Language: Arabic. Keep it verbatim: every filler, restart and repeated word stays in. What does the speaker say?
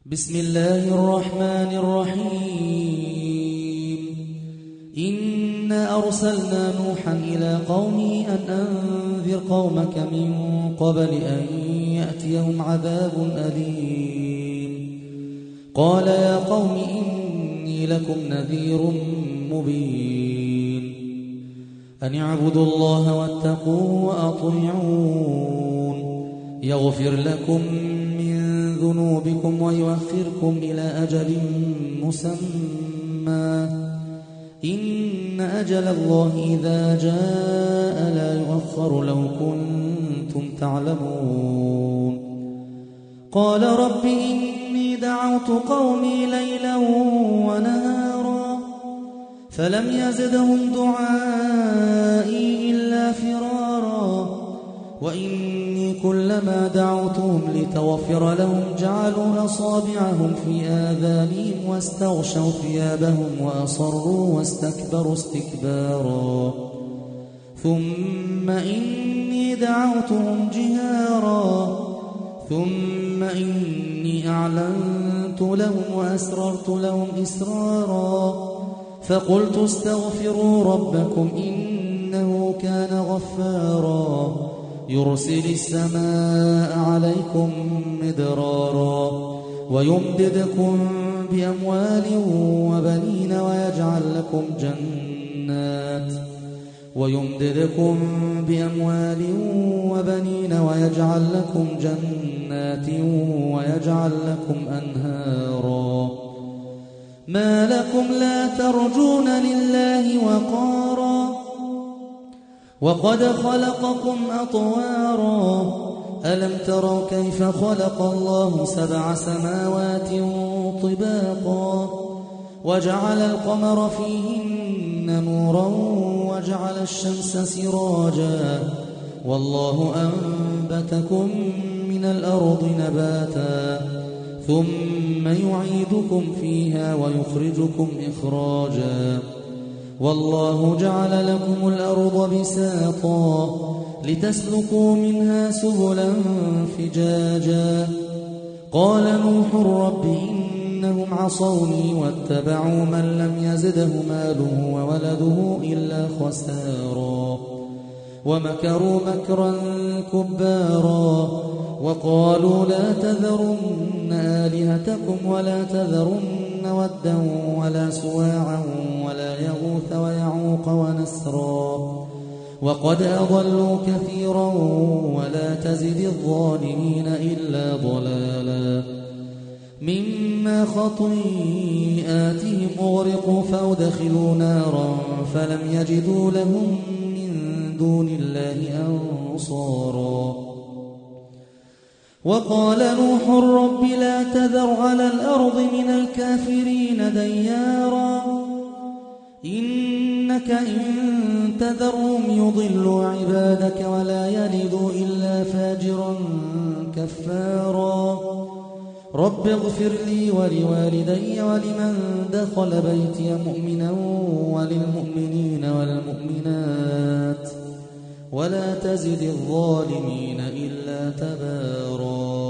بسم الله الرحمن الرحيم إنا أرسلنا نوحا إلى قومه أن أنذر قومك من قبل أن يأتيهم عذاب أليم قال يا قوم إني لكم نذير مبين أن اعبدوا الله واتقوه وأطيعون يغفر لكم ذنوبكم ويؤخركم إلى أجل مسمى إن أجل الله إذا جاء لا يؤخر لو كنتم تعلمون قال رب إني دعوت قومي ليلا ونهارا فلم يزدهم دعائي إلا فرارا وإني كلما دعوتهم لتغفر لهم جعلوا أصابعهم في آذانهم واستغشوا ثيابهم وأصروا واستكبروا استكبارا ثم إني دعوتهم جهارا ثم إني أعلنت لهم وأسررت لهم إسرارا فقلت استغفروا ربكم إنه كان غفارا يرسل السماء عليكم مدرارا ويمددكم بأموال وبنين ويجعل لكم جنات ويمددكم بأموال وبنين ويجعل لكم جنات ويجعل لكم أنهارا ما لكم لا ترجون لله وقارا وقد خلقكم أطوارا ألم تروا كيف خلق الله سبع سماوات طباقا وجعل القمر فيهن نورا وجعل الشمس سراجا والله أنبتكم من الأرض نباتا ثم يعيدكم فيها ويخرجكم إخراجا والله جعل لكم الأرض بساطا لتسلكوا منها سبلا فجاجا قال نوح رب إنهم عصوني واتبعوا من لم يزده ماله وولده إلا خسارا ومكروا مكرا كبارا وقالوا لا تذرن آلهتكم ولا تذرن ودا ولا سواعا ولا يغوث ويعوق ونسرا وقد أضلوا كثيرا ولا تزد الظالمين إلا ضلالا مما خطيئاتهم أغرقوا فأدخلوا نارا فلم يجدوا لهم من دون الله أنصارا وقال نوح رب لا تذر على الأرض من الكافرين ديارا إنك إن تذرهم يضلوا عبادك ولا يلدوا إلا فاجرا كفارا رب اغفر لي ولوالدي ولمن دخل بيتي مؤمنا وللمؤمنين والمؤمنات ولا تزد الظالمين إلا تبارا